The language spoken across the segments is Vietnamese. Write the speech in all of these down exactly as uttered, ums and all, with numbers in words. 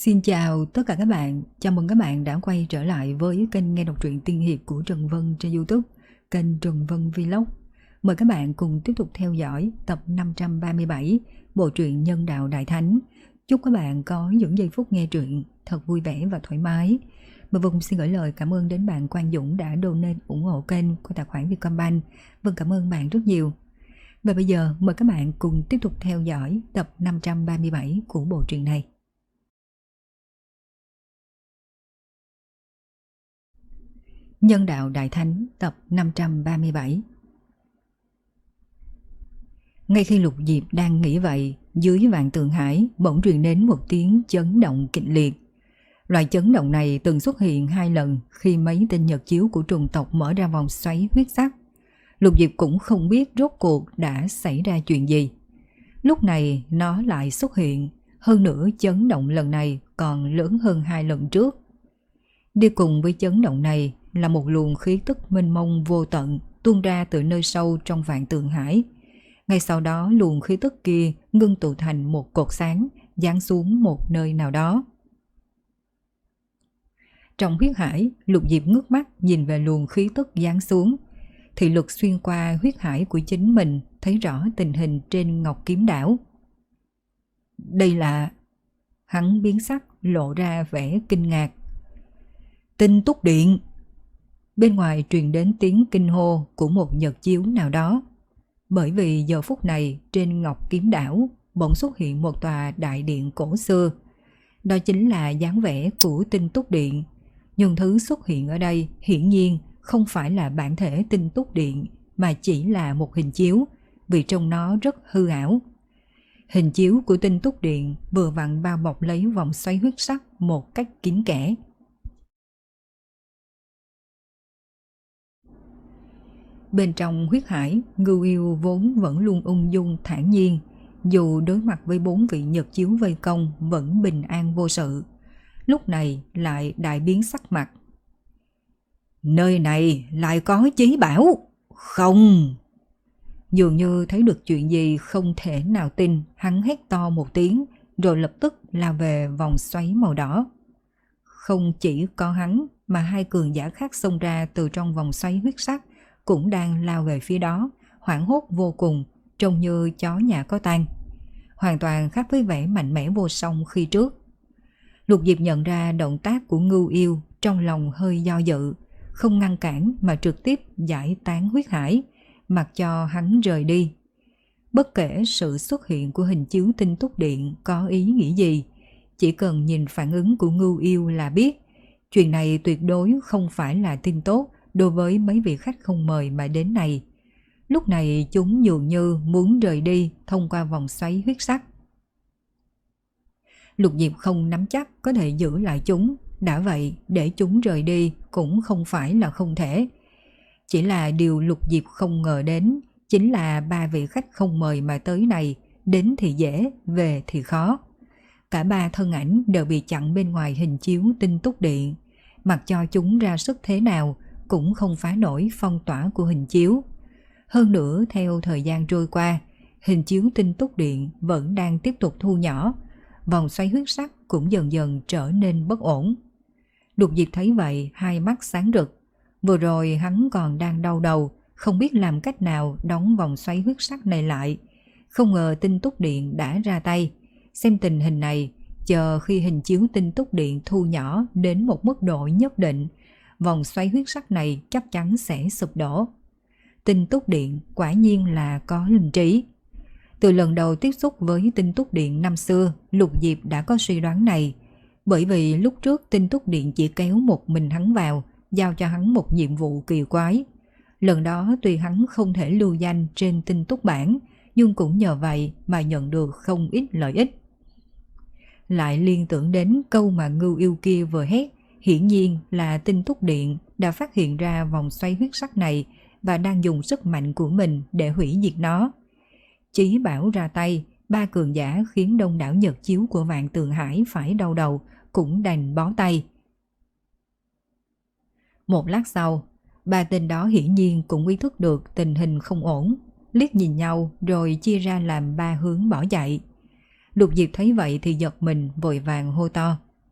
Xin chào tất cả các bạn, chào mừng các bạn đã quay trở lại với kênh nghe đọc truyện tiên hiệp của Trần Vân trên YouTube, kênh Trần Vân Vlog. Mời các bạn cùng tiếp tục theo dõi tập năm trăm ba mươi bảy bộ truyện Nhân Đạo Đại Thánh. Chúc các bạn có những giây phút nghe truyện thật vui vẻ và thoải mái. Và Vân xin gửi lời cảm ơn đến bạn Quang Dũng đã donate ủng hộ kênh qua tài khoản Vietcombank. Vân cảm ơn bạn rất nhiều. Và bây giờ mời các bạn cùng tiếp tục theo dõi tập năm trăm ba mươi bảy của bộ truyện này. Nhân Đạo Đại Thánh tập năm trăm ba mươi bảy. Ngay khi Lục Diệp đang nghĩ vậy, dưới Vạn Tượng Hải bỗng truyền đến một tiếng chấn động kịch liệt. Loại chấn động này từng xuất hiện hai lần khi mấy tên nhật chiếu của trùng tộc mở ra vòng xoáy huyết sắc. Lục Diệp cũng không biết rốt cuộc đã xảy ra chuyện gì. Lúc này nó lại xuất hiện, hơn nữa chấn động lần này còn lớn hơn hai lần trước. Đi cùng với chấn động này là một luồng khí tức mênh mông vô tận tuôn ra từ nơi sâu trong Vạn Tượng Hải. Ngay sau đó luồng khí tức kia ngưng tụ thành một cột sáng giáng xuống một nơi nào đó. Trong huyết hải, Lục Diệp ngước mắt nhìn về luồng khí tức giáng xuống. Thị lực xuyên qua huyết hải của chính mình thấy rõ tình hình trên Ngọc Kiếm Đảo. Đây là... Hắn biến sắc lộ ra vẻ kinh ngạc. Tinh Túc Điện! Bên ngoài truyền đến tiếng kinh hô của một nhật chiếu nào đó. Bởi vì giờ phút này trên Ngọc Kiếm Đảo bỗng xuất hiện một tòa đại điện cổ xưa. Đó chính là dáng vẻ của Tinh Túc Điện. Nhưng thứ xuất hiện ở đây hiển nhiên không phải là bản thể Tinh Túc Điện mà chỉ là một hình chiếu, vì trong nó rất hư ảo. Hình chiếu của Tinh Túc Điện vừa vặn bao bọc lấy vòng xoáy huyết sắc một cách kín kẽ. Bên trong huyết hải, Ngưu Yêu vốn vẫn luôn ung dung thản nhiên, dù đối mặt với bốn vị nhật chiếu vây công vẫn bình an vô sự. Lúc này lại đại biến sắc mặt. Nơi này lại có chí bảo? Không! Dường như thấy được chuyện gì không thể nào tin, hắn hét to một tiếng rồi lập tức lao về vòng xoáy màu đỏ. Không chỉ có hắn mà hai cường giả khác xông ra từ trong vòng xoáy huyết sắc cũng đang lao về phía đó, hoảng hốt vô cùng, trông như chó nhà có tang. Hoàn toàn khác với vẻ mạnh mẽ vô song khi trước. Lục Diệp nhận ra động tác của Ngưu Yêu, trong lòng hơi do dự, không ngăn cản mà trực tiếp giải tán huyết hải, mặc cho hắn rời đi. Bất kể sự xuất hiện của hình chiếu Tinh Túc Điện có ý nghĩa gì, chỉ cần nhìn phản ứng của Ngưu Yêu là biết, chuyện này tuyệt đối không phải là tin tốt đối với mấy vị khách không mời mà đến này. Lúc này chúng dường như muốn rời đi thông qua vòng xoáy huyết sắc. Lục Diệp không nắm chắc có thể giữ lại chúng, đã vậy để chúng rời đi cũng không phải là không thể. Chỉ là điều Lục Diệp không ngờ đến chính là ba vị khách không mời mà tới này, đến thì dễ, về thì khó. Cả ba thân ảnh đều bị chặn bên ngoài hình chiếu Tinh Túc Điện, mặc cho chúng ra sức thế nào cũng không phá nổi phong tỏa của hình chiếu. Hơn nữa theo thời gian trôi qua, hình chiếu Tinh Túc Điện vẫn đang tiếp tục thu nhỏ, vòng xoáy huyết sắc cũng dần dần trở nên bất ổn. Lục Diệp thấy vậy hai mắt sáng rực. Vừa rồi hắn còn đang đau đầu, không biết làm cách nào đóng vòng xoáy huyết sắc này lại. Không ngờ Tinh Túc Điện đã ra tay. Xem tình hình này, chờ khi hình chiếu Tinh Túc Điện thu nhỏ đến một mức độ nhất định, vòng xoáy huyết sắc này chắc chắn sẽ sụp đổ. Tinh Túc Điện quả nhiên là có linh trí. Từ lần đầu tiếp xúc với Tinh Túc Điện năm xưa, Lục Diệp đã có suy đoán này. Bởi vì lúc trước Tinh Túc Điện chỉ kéo một mình hắn vào, giao cho hắn một nhiệm vụ kỳ quái. Lần đó tuy hắn không thể lưu danh trên Tinh Túc Bảng, nhưng cũng nhờ vậy mà nhận được không ít lợi ích. Lại liên tưởng đến câu mà Ngưu Yêu kia vừa hét, hiển nhiên là Tinh Túc Điện đã phát hiện ra vòng xoáy huyết sắc này và đang dùng sức mạnh của mình để hủy diệt nó. Chí bảo ra tay, ba cường giả khiến đông đảo nhật chiếu của Vạn Tượng Hải phải đau đầu, cũng đành bó tay. Một lát sau, ba tên đó hiển nhiên cũng ý thức được tình hình không ổn, liếc nhìn nhau rồi chia ra làm ba hướng bỏ chạy. Lục Diệp thấy vậy thì giật mình vội vàng hô to.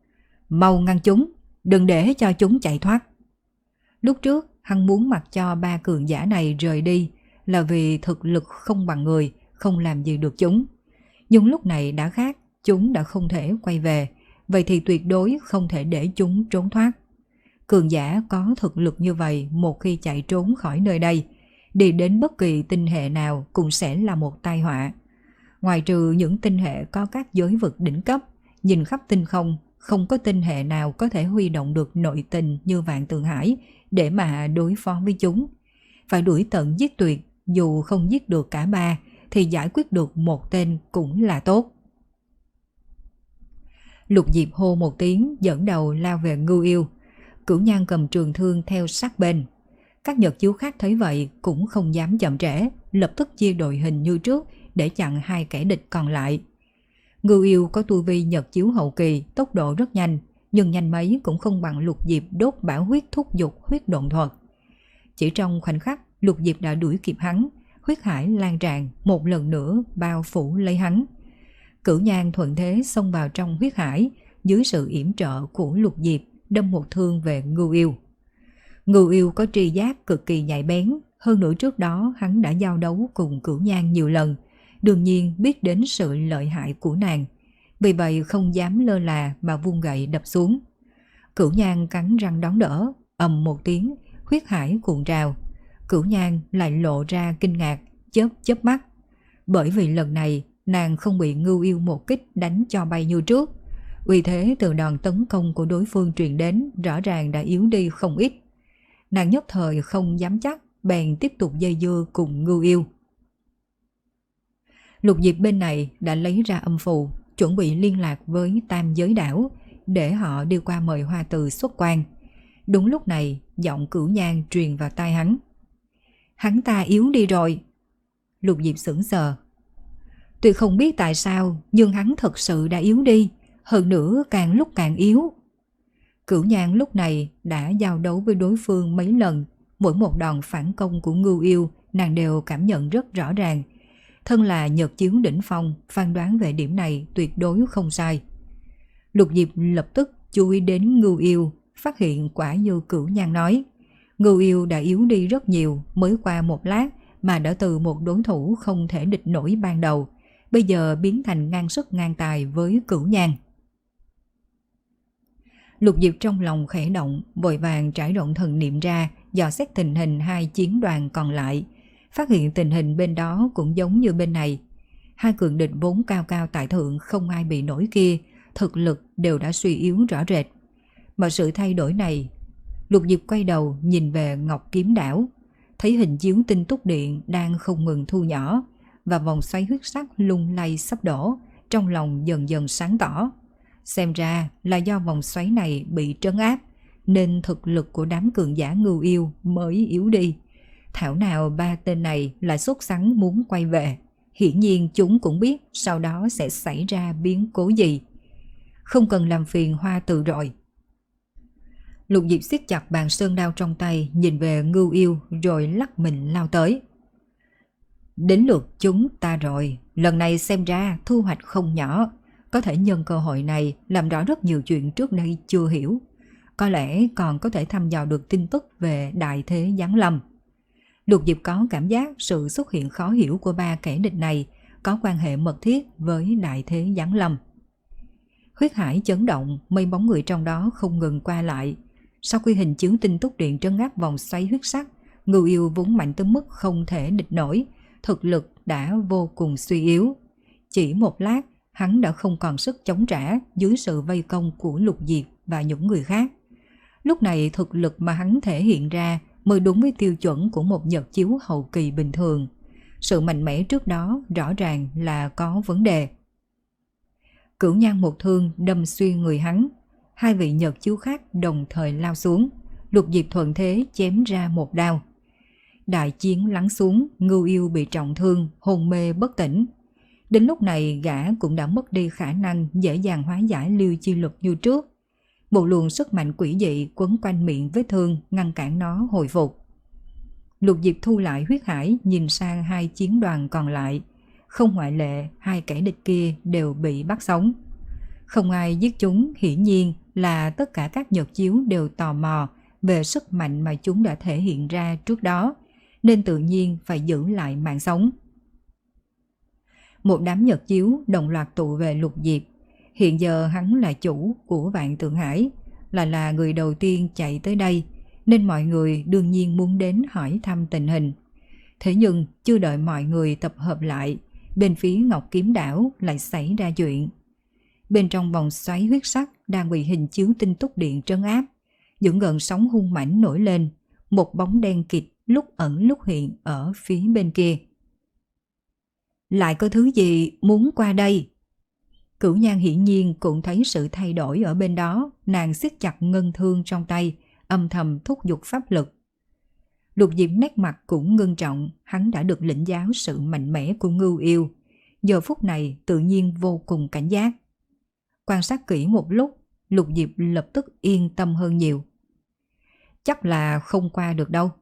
Mau ngăn chúng, đừng để cho chúng chạy thoát. Lúc trước hắn muốn mặc cho ba cường giả này rời đi là vì thực lực không bằng người, không làm gì được chúng. Nhưng lúc này đã khác, chúng đã không thể quay về, vậy thì tuyệt đối không thể để chúng trốn thoát. Cường giả có thực lực như vậy một khi chạy trốn khỏi nơi đây, đi đến bất kỳ tinh hệ nào cũng sẽ là một tai họa. Ngoài trừ những tinh hệ có các giới vực đỉnh cấp, nhìn khắp tinh không, không có tinh hệ nào có thể huy động được nội tình như Vạn Tượng Hải để mà đối phó với chúng. Phải đuổi tận giết tuyệt, dù không giết được cả ba thì giải quyết được một tên cũng là tốt. Lục Diệp hô một tiếng dẫn đầu lao về Ngưu Yêu. Cửu Nhan cầm trường thương theo sát bên. Các Nhật chiếu khác thấy vậy cũng không dám chậm trễ, lập tức chia đội hình như trước để chặn hai kẻ địch còn lại. Ngưu Yêu có tu vi Nhật chiếu hậu kỳ, tốc độ rất nhanh, nhưng nhanh mấy cũng không bằng Lục Diệp đốt bảo huyết thúc dục huyết độn thuật. Chỉ trong khoảnh khắc, Lục Diệp đã đuổi kịp hắn, huyết hải lan tràn một lần nữa bao phủ lấy hắn. Cửu Nhan thuận thế xông vào trong huyết hải, dưới sự yểm trợ của Lục Diệp đâm một thương về Ngưu Yêu. Ngưu Yêu có tri giác cực kỳ nhạy bén, hơn nữa trước đó hắn đã giao đấu cùng Cửu Nhan nhiều lần, đương nhiên biết đến sự lợi hại của nàng, vì vậy không dám lơ là mà vung gậy đập xuống. Cửu Nhan cắn răng đón đỡ, ầm một tiếng, huyết hải cuộn trào. Cửu Nhan lại lộ ra kinh ngạc, chớp chớp mắt, bởi vì lần này nàng không bị Ngưu Yêu một kích đánh cho bay như trước. Uy thế từ đòn tấn công của đối phương truyền đến rõ ràng đã yếu đi không ít. Nàng nhất thời không dám chắc, bèn tiếp tục dây dưa cùng Ngưu Yêu. Lục Diệp bên này đã lấy ra âm phù, chuẩn bị liên lạc với Tam Giới Đảo để họ đi qua mời Hoa Từ xuất quan. Đúng lúc này, giọng Cửu Nhan truyền vào tai hắn. Hắn ta yếu đi rồi. Lục Diệp sững sờ. Tuy không biết tại sao, nhưng hắn thật sự đã yếu đi, hơn nữa càng lúc càng yếu. Cửu Nhan lúc này đã giao đấu với đối phương mấy lần, mỗi một đòn phản công của Ngưu Yêu nàng đều cảm nhận rất rõ ràng. Thân là Nhật chiếu đỉnh phong, phán đoán về điểm này tuyệt đối không sai. Lục Diệp lập tức chú ý đến Ngưu Yêu, phát hiện quả như Cửu Nhan nói. Ngưu Yêu đã yếu đi rất nhiều, mới qua một lát mà đã từ một đối thủ không thể địch nổi ban đầu, bây giờ biến thành ngang sức ngang tài với Cửu Nhan. Lục Diệp trong lòng khẽ động, vội vàng trải rộng thần niệm ra, dò xét tình hình hai chiến đoàn còn lại, phát hiện tình hình bên đó cũng giống như bên này. Hai cường địch vốn cao cao tại thượng không ai bị nổi kia, thực lực đều đã suy yếu rõ rệt. Mà sự thay đổi này, Lục Diệp quay đầu nhìn về Ngọc Kiếm Đảo, thấy hình chiếu tinh túc điện đang không ngừng thu nhỏ, và vòng xoáy huyết sắc lung lay sắp đổ, trong lòng dần dần sáng tỏ. Xem ra là do vòng xoáy này bị trấn áp, nên thực lực của đám cường giả Ngưu Yêu mới yếu đi. Thảo nào ba tên này lại sốt sắng muốn quay về. Hiển nhiên chúng cũng biết sau đó sẽ xảy ra biến cố gì. Không cần làm phiền Hoa Từ rồi. Lục Diệp siết chặt bàn sơn đao trong tay, nhìn về Ngưu Yêu rồi lắc mình lao tới. Đến lượt chúng ta rồi, lần này xem ra thu hoạch không nhỏ. Có thể nhân cơ hội này làm rõ rất nhiều chuyện trước đây chưa hiểu. Có lẽ còn có thể thăm dò được tin tức về đại thế giáng lâm. Lục Diệp có cảm giác sự xuất hiện khó hiểu của ba kẻ địch này có quan hệ mật thiết với đại thế giáng lâm. Huyết hải chấn động, mấy bóng người trong đó không ngừng qua lại. Sau khi hình chiếu tinh túc điện trấn áp vòng xoáy huyết sắc, Ngưu Yêu vốn mạnh tới mức không thể địch nổi, thực lực đã vô cùng suy yếu. Chỉ một lát, hắn đã không còn sức chống trả dưới sự vây công của Lục Diệp và những người khác. Lúc này thực lực mà hắn thể hiện ra mới đúng với tiêu chuẩn của một Nhật chiếu hậu kỳ bình thường. Sự mạnh mẽ trước đó rõ ràng là có vấn đề. Cửu Nhan một thương đâm xuyên người hắn, hai vị Nhật chiếu khác đồng thời lao xuống. Lục Diệp thuận thế chém ra một đao. Đại chiến lắng xuống, Ngưu Yêu bị trọng thương, hôn mê bất tỉnh. Đến lúc này gã cũng đã mất đi khả năng dễ dàng hóa giải lưu chi lực như trước. Một luồng sức mạnh quỷ dị quấn quanh miệng vết thương ngăn cản nó hồi phục. Lục Diệp thu lại huyết hải, nhìn sang hai chiến đoàn còn lại. Không ngoại lệ, hai kẻ địch kia đều bị bắt sống. Không ai giết chúng, hiển nhiên là tất cả các nhật chiếu đều tò mò về sức mạnh mà chúng đã thể hiện ra trước đó, nên tự nhiên phải giữ lại mạng sống. Một đám nhật chiếu đồng loạt tụ về Lục Diệp. Hiện giờ hắn là chủ của Vạn Tượng Hải, là là người đầu tiên chạy tới đây, nên mọi người đương nhiên muốn đến hỏi thăm tình hình. Thế nhưng chưa đợi mọi người tập hợp lại, bên phía Ngọc Kiếm Đảo lại xảy ra chuyện. Bên trong vòng xoáy huyết sắc đang bị hình chiếu tinh túc điện trấn áp, những gợn sóng hung mãnh nổi lên, một bóng đen kịt lúc ẩn lúc hiện ở phía bên kia. Lại có thứ gì muốn qua đây? Cửu Nhan hiển nhiên cũng thấy sự thay đổi ở bên đó, nàng siết chặt ngân thương trong tay, âm thầm thúc giục pháp lực. Lục Diệp nét mặt cũng ngưng trọng, hắn đã được lĩnh giáo sự mạnh mẽ của Ngưu Yêu, giờ phút này tự nhiên vô cùng cảnh giác. Quan sát kỹ một lúc, Lục Diệp lập tức yên tâm hơn nhiều. Chắc là không qua được đâu.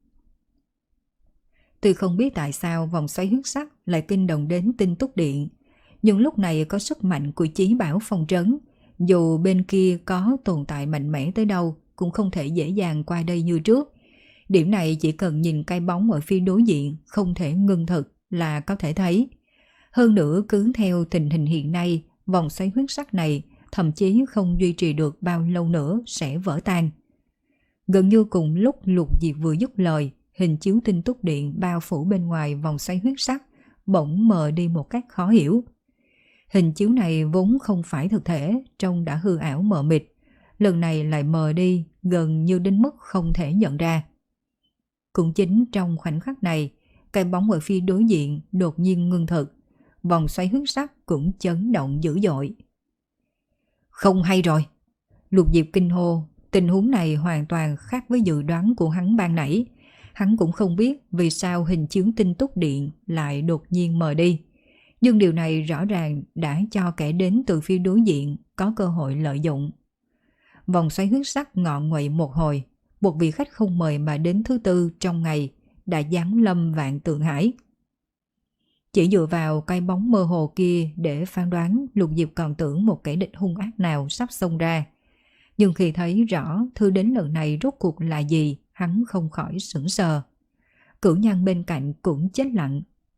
Tuy không biết tại sao vòng xoáy huyết sắc lại kinh động đến tinh túc điện, nhưng lúc này có sức mạnh của chí bảo phong trấn, dù bên kia có tồn tại mạnh mẽ tới đâu cũng không thể dễ dàng qua đây như trước. Điểm này chỉ cần nhìn cái bóng ở phía đối diện không thể ngưng thực là có thể thấy. Hơn nữa cứ theo tình hình hiện nay, vòng xoáy huyết sắc này thậm chí không duy trì được bao lâu nữa sẽ vỡ tan. Gần như cùng lúc Lục Diệp vừa dứt lời, hình chiếu tinh túc điện bao phủ bên ngoài vòng xoáy huyết sắc bỗng mờ đi một cách khó hiểu. Hình chiếu này vốn không phải thực thể, trông đã hư ảo mờ mịt, lần này lại mờ đi gần như đến mức không thể nhận ra. Cũng chính trong khoảnh khắc này, cái bóng ở phía đối diện đột nhiên ngưng thực, vòng xoáy huyết sắc cũng chấn động dữ dội. Không hay rồi! Lục Diệp kinh hô, tình huống này hoàn toàn khác với dự đoán của hắn ban nãy. Hắn cũng không biết vì sao hình chiếu tinh túc điện lại đột nhiên mờ đi. Nhưng điều này rõ ràng đã cho kẻ đến từ phía đối diện có cơ hội lợi dụng. Vòng xoáy huyết sắc ngọ nguậy một hồi, một vị khách không mời mà đến thứ tư trong ngày đã giáng lâm Vạn Tượng Hải. Chỉ dựa vào cái bóng mơ hồ kia để phán đoán, Lục Diệp còn tưởng một kẻ địch hung ác nào sắp xông ra. Nhưng khi thấy rõ thư đến lần này rốt cuộc là gì, hắn không khỏi sững sờ. Cửu Nhan bên cạnh cũng chết lặng.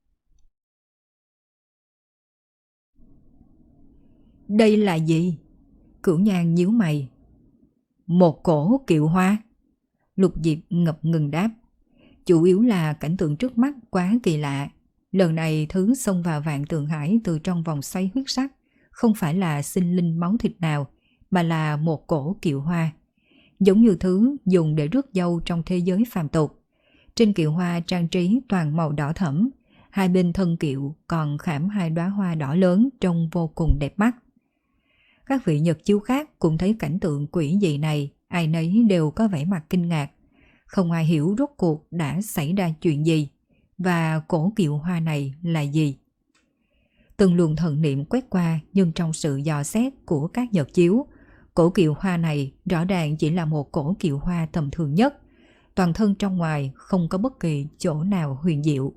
Đây là gì? Cửu Nhan nhíu mày. Một cổ kiệu hoa. Lục Diệp ngập ngừng đáp. Chủ yếu là cảnh tượng trước mắt quá kỳ lạ. Lần này thứ xông vào Vạn Tượng Hải từ trong vòng xoáy huyết sắc không phải là sinh linh máu thịt nào, mà là một cổ kiệu hoa, giống như thứ dùng để rước dâu trong thế giới phàm tục. Trên kiệu hoa trang trí toàn màu đỏ thẫm, hai bên thân kiệu còn khảm hai đóa hoa đỏ lớn trông vô cùng đẹp mắt. Các vị nhật chiếu khác cũng thấy cảnh tượng quỷ dị này, ai nấy đều có vẻ mặt kinh ngạc. Không ai hiểu rốt cuộc đã xảy ra chuyện gì, và cổ kiệu hoa này là gì. Từng luồng thần niệm quét qua, nhưng trong sự dò xét của các nhật chiếu, cổ kiệu hoa này rõ ràng chỉ là một cổ kiệu hoa tầm thường nhất, toàn thân trong ngoài không có bất kỳ chỗ nào huyền diệu.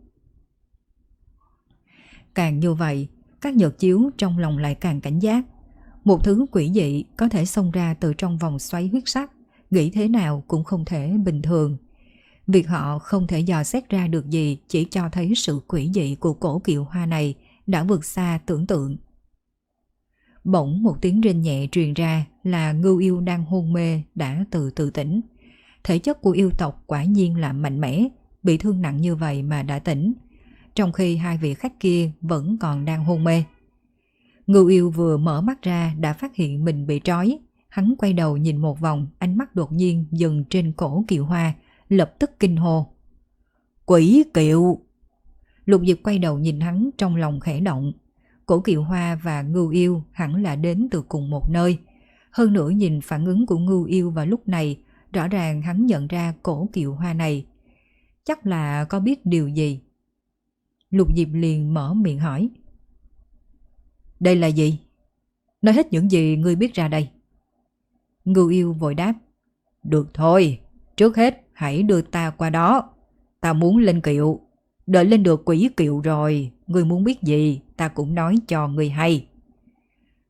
Càng như vậy, các nhật chiếu trong lòng lại càng cảnh giác. Một thứ quỷ dị có thể xông ra từ trong vòng xoáy huyết sắc, nghĩ thế nào cũng không thể bình thường. Việc họ không thể dò xét ra được gì chỉ cho thấy sự quỷ dị của cổ kiệu hoa này đã vượt xa tưởng tượng. Bỗng một tiếng rên nhẹ truyền ra, là Ngưu Yêu đang hôn mê đã từ từ tỉnh. Thể chất của yêu tộc quả nhiên là mạnh mẽ, bị thương nặng như vậy mà đã tỉnh, trong khi hai vị khách kia vẫn còn đang hôn mê. Ngưu Yêu vừa mở mắt ra đã phát hiện mình bị trói. Hắn quay đầu nhìn một vòng, ánh mắt đột nhiên dừng trên cổ kiệu hoa, lập tức kinh hô. Quỷ kiệu! Lục Diệp quay đầu nhìn hắn, trong lòng khẽ động. Cổ kiệu hoa và Ngưu Yêu hẳn là đến từ cùng một nơi. Hơn nữa nhìn phản ứng của Ngưu Yêu vào lúc này, rõ ràng hắn nhận ra cổ kiệu hoa này. Chắc là có biết điều gì. Lục Diệp liền mở miệng hỏi. Đây là gì? Nói hết những gì ngươi biết ra đây. Ngưu Yêu vội đáp. Được thôi, trước hết hãy đưa ta qua đó. Ta muốn lên kiệu. Đợi lên được quỷ kiệu rồi, ngươi muốn biết gì ta cũng nói cho ngươi hay.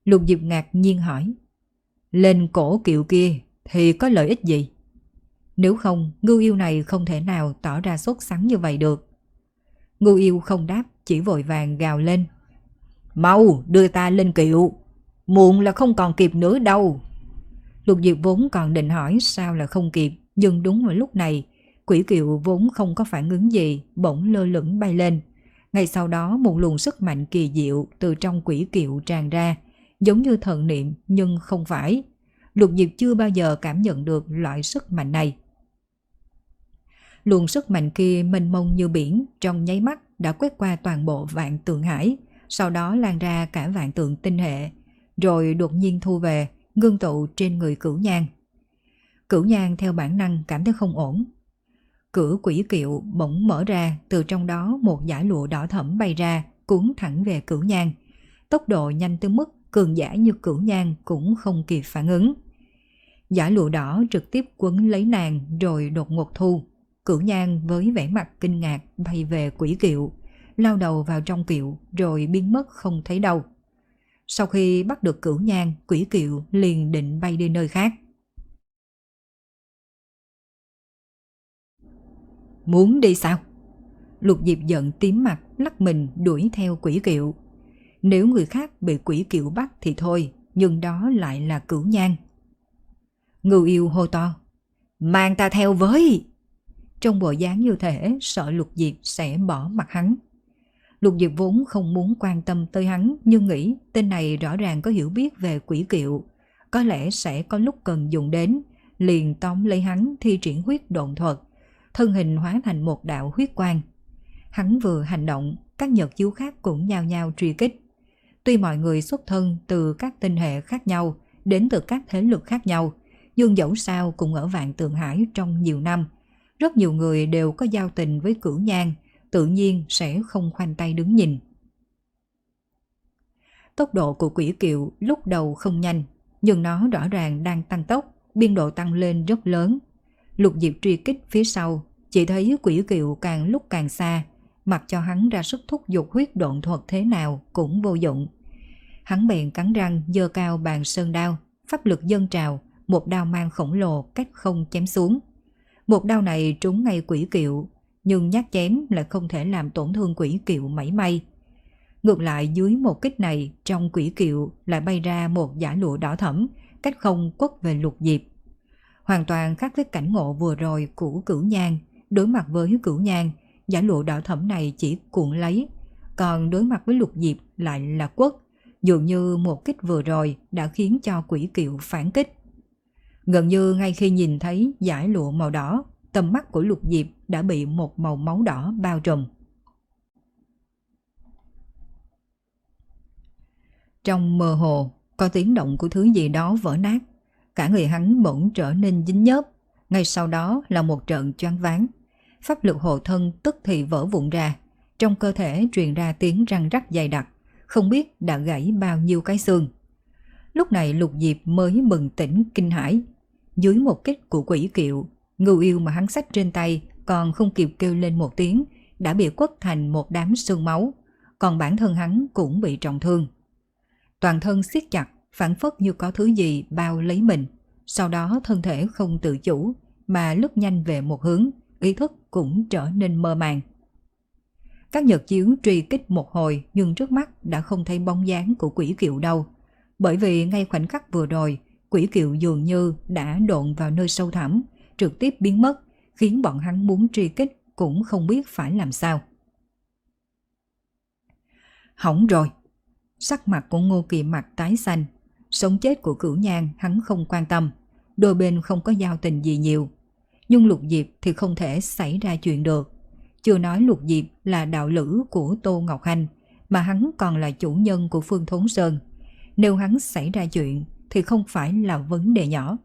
Lục Diệp ngạc nhiên hỏi. Lên cổ Kiệu kia thì có lợi ích gì? Nếu không, Ngưu Yêu này không thể nào tỏ ra sốt sắng như vậy được. Ngưu Yêu không đáp, chỉ vội vàng gào lên. Mau đưa ta lên kiệu, muộn là không còn kịp nữa đâu. Lục Diệp vốn còn định hỏi sao là không kịp, nhưng đúng vào lúc này, quỷ kiệu vốn không có phản ứng gì, bỗng lơ lửng bay lên. Ngay sau đó một luồng sức mạnh kỳ diệu từ trong quỷ kiệu tràn ra, giống như thần niệm nhưng không phải. Lục Diệp chưa bao giờ cảm nhận được loại sức mạnh này. Luồng sức mạnh kia mênh mông như biển, trong nháy mắt đã quét qua toàn bộ vạn tượng hải, sau đó lan ra cả vạn tượng tinh hệ, rồi đột nhiên thu về, ngưng tụ trên người Cửu Nhan. Cửu Nhan theo bản năng cảm thấy không ổn. Cửa quỷ kiệu bỗng mở ra, từ trong đó một dải lụa đỏ thẫm bay ra, cuốn thẳng về Cửu Nhan. Tốc độ nhanh tới mức cường giả như Cửu Nhan cũng không kịp phản ứng. Dải lụa đỏ trực tiếp quấn lấy nàng rồi đột ngột thu. Cửu Nhan với vẻ mặt kinh ngạc bay về quỷ kiệu, lao đầu vào trong kiệu rồi biến mất không thấy đâu. Sau khi bắt được Cửu Nhan, quỷ kiệu liền định bay đi nơi khác. Muốn đi sao? Lục Diệp giận tím mặt, lắc mình đuổi theo quỷ kiệu. Nếu người khác bị quỷ kiệu bắt thì thôi, nhưng đó lại là Cửu Nhan. Ngưu Yêu hô to. Mang ta theo với! Trong bộ dáng như thể sợ Lục Diệp sẽ bỏ mặt hắn. Lục Diệp vốn không muốn quan tâm tới hắn, nhưng nghĩ tên này rõ ràng có hiểu biết về quỷ kiệu, có lẽ sẽ có lúc cần dùng đến, liền tóm lấy hắn thi triển huyết độn thuật, thân hình hóa thành một đạo huyết quang. Hắn vừa hành động, các nhật chiếu khác cũng nhao nhao truy kích. Tuy mọi người xuất thân từ các tinh hệ khác nhau, đến từ các thế lực khác nhau, nhưng dẫu sao cũng ở Vạn Tượng Hải trong nhiều năm. Rất nhiều người đều có giao tình với Cửu Nhan, tự nhiên sẽ không khoanh tay đứng nhìn. Tốc độ của quỷ kiệu lúc đầu không nhanh, nhưng nó rõ ràng đang tăng tốc, biên độ tăng lên rất lớn. Lục Diệp truy kích phía sau, chỉ thấy quỷ kiệu càng lúc càng xa, mặc cho hắn ra sức thúc giục huyết độn thuật thế nào cũng vô dụng. Hắn bèn cắn răng giơ cao bàn sơn đao, pháp lực dâng trào, một đao mang khổng lồ cách không chém xuống. Một đao này trúng ngay quỷ kiệu, nhưng nhát chém lại không thể làm tổn thương quỷ kiệu mảy may. Ngược lại dưới một kích này, trong quỷ kiệu lại bay ra một dải lụa đỏ thẫm, cách không quất về Lục Diệp. Hoàn toàn khác với cảnh ngộ vừa rồi của Cửu Nhan. Đối mặt với Cửu Nhan, dải lụa đỏ thẫm này chỉ cuộn lấy, còn đối mặt với Lục Diệp lại là quất, dường như một kích vừa rồi đã khiến cho quỷ kiệu phản kích. Gần như ngay khi nhìn thấy dải lụa màu đỏ, tầm mắt của Lục Diệp đã bị một màu máu đỏ bao trùm. Trong mơ hồ, có tiếng động của thứ gì đó vỡ nát. Cả người hắn bỗng trở nên dính nhớp, ngay sau đó là một trận choáng váng. Pháp lực hộ thân tức thì vỡ vụn ra, trong cơ thể truyền ra tiếng răng rắc dày đặc, không biết đã gãy bao nhiêu cái xương. Lúc này Lục Diệp mới bừng tỉnh kinh hãi. Dưới một kích của quỷ kiệu, Ngưu Yêu mà hắn xách trên tay còn không kịp kêu lên một tiếng, đã bị quất thành một đám xương máu, còn bản thân hắn cũng bị trọng thương. Toàn thân siết chặt, phảng phất như có thứ gì bao lấy mình, sau đó thân thể không tự chủ mà lướt nhanh về một hướng, ý thức cũng trở nên mơ màng. Các nhật chiếu truy kích một hồi nhưng trước mắt đã không thấy bóng dáng của quỷ kiệu đâu, bởi vì ngay khoảnh khắc vừa rồi, quỷ kiệu dường như đã độn vào nơi sâu thẳm, trực tiếp biến mất, khiến bọn hắn muốn truy kích cũng không biết phải làm sao. Hỏng rồi! Sắc mặt của Ngô Kỳ Mặc tái xanh, sống chết của Cửu Nhan hắn không quan tâm, đôi bên không có giao tình gì nhiều. Nhưng Lục Diệp thì không thể xảy ra chuyện được. Chưa nói Lục Diệp là đạo lữ của Tô Ngọc Hanh, mà hắn còn là chủ nhân của Phương Thốn Sơn. Nếu hắn xảy ra chuyện thì không phải là vấn đề nhỏ.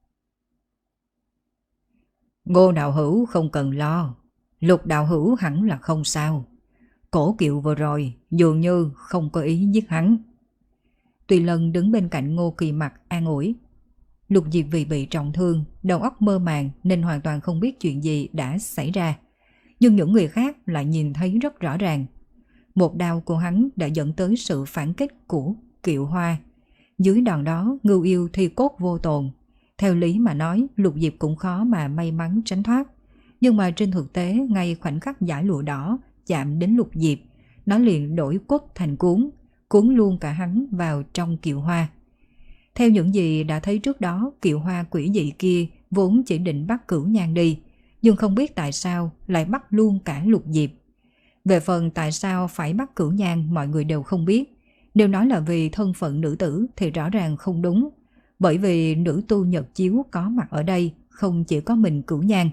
Ngô đạo hữu không cần lo, Lục đạo hữu hẳn là không sao. Cổ kiệu vừa rồi dường như không có ý giết hắn. Tùy Lân đứng bên cạnh Ngô Kỳ Mặc an ủi. Lục Diệp vì bị trọng thương, đầu óc mơ màng nên hoàn toàn không biết chuyện gì đã xảy ra. Nhưng những người khác lại nhìn thấy rất rõ ràng. Một đao của hắn đã dẫn tới sự phản kích của Kiệu Hoa. Dưới đòn đó Ngưu Yêu thi cốt vô tồn. Theo lý mà nói, Lục Diệp cũng khó mà may mắn tránh thoát. Nhưng mà trên thực tế, ngay khoảnh khắc dải lụa đỏ chạm đến Lục Diệp, nó liền đổi cốt thành cuốn, cuốn luôn cả hắn vào trong kiệu hoa. Theo những gì đã thấy trước đó, kiệu hoa quỷ dị kia vốn chỉ định bắt Cửu Nhan đi, nhưng không biết tại sao lại bắt luôn cả Lục Diệp. Về phần tại sao phải bắt Cửu Nhan mọi người đều không biết. Nếu nói là vì thân phận nữ tử thì rõ ràng không đúng, bởi vì nữ tu Nhật Chiếu có mặt ở đây không chỉ có mình Cửu Nhan.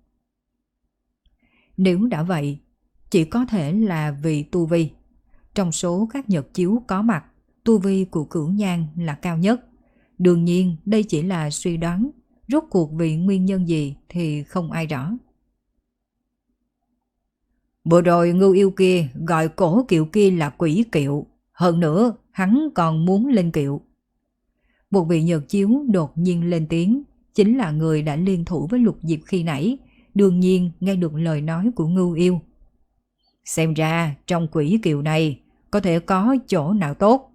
Nếu đã vậy, chỉ có thể là vì tu vi. Trong số các Nhật Chiếu có mặt, tu vi của Cửu Nhan là cao nhất. Đương nhiên đây chỉ là suy đoán, rốt cuộc vì nguyên nhân gì thì không ai rõ. Vừa rồi Ngưu Yêu kia gọi cổ kiệu kia là quỷ kiệu, hơn nữa hắn còn muốn lên kiệu. Một vị Nhật Chiếu đột nhiên lên tiếng, chính là người đã liên thủ với Lục Diệp khi nãy, đương nhiên nghe được lời nói của Ngưu Yêu. Xem ra trong quỷ kiệu này có thể có chỗ nào tốt.